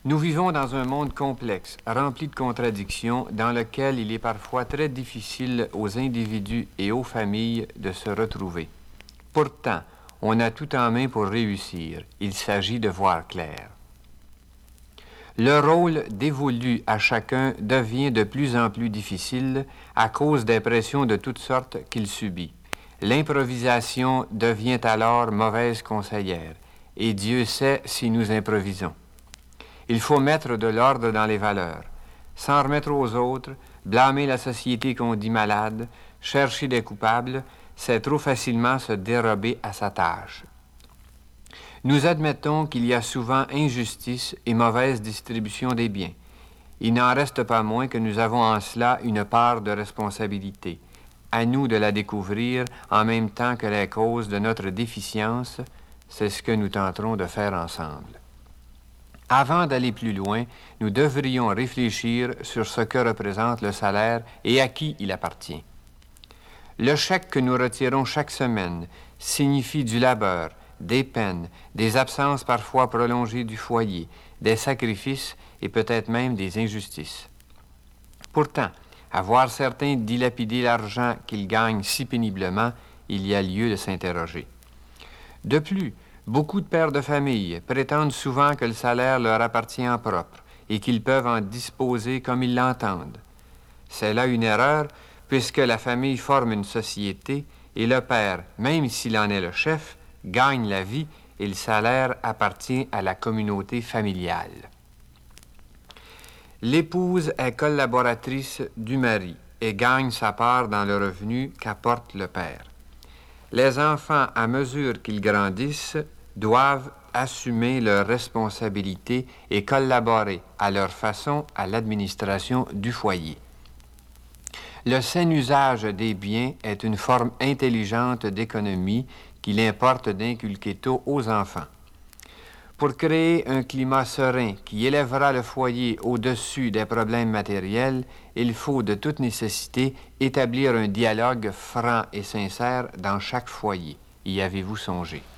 Nous vivons dans un monde complexe, rempli de contradictions, dans lequel il est parfois très difficile aux individus et aux familles de se retrouver. Pourtant, on a tout en main pour réussir. Il s'agit de voir clair. Le rôle dévolu à chacun devient de plus en plus difficile à cause des pressions de toutes sortes qu'il subit. L'improvisation devient alors mauvaise conseillère, et Dieu sait si nous improvisons. Il faut mettre de l'ordre dans les valeurs, s'en remettre aux autres, blâmer la société qu'on dit malade, chercher des coupables, c'est trop facilement se dérober à sa tâche. Nous admettons qu'il y a souvent injustice et mauvaise distribution des biens. Il n'en reste pas moins que nous avons en cela une part de responsabilité. À nous de la découvrir en même temps que les causes de notre déficience, c'est ce que nous tenterons de faire ensemble. Avant d'aller plus loin, nous devrions réfléchir sur ce que représente le salaire et à qui il appartient. Le chèque que nous retirons chaque semaine signifie du labeur, des peines, des absences parfois prolongées du foyer, des sacrifices et peut-être même des injustices. Pourtant, à voir certains dilapider l'argent qu'ils gagnent si péniblement, il y a lieu de s'interroger. De plus, beaucoup de pères de famille prétendent souvent que le salaire leur appartient en propre et qu'ils peuvent en disposer comme ils l'entendent. C'est là une erreur, puisque la famille forme une société et le père, même s'il en est le chef, gagne la vie et le salaire appartient à la communauté familiale. L'épouse est collaboratrice du mari et gagne sa part dans le revenu qu'apporte le père. Les enfants, à mesure qu'ils grandissent, doivent assumer leurs responsabilités et collaborer à leur façon à l'administration du foyer. Le sain usage des biens est une forme intelligente d'économie qu'il importe d'inculquer tôt aux enfants. Pour créer un climat serein qui élèvera le foyer au-dessus des problèmes matériels, il faut de toute nécessité établir un dialogue franc et sincère dans chaque foyer. Y avez-vous songé?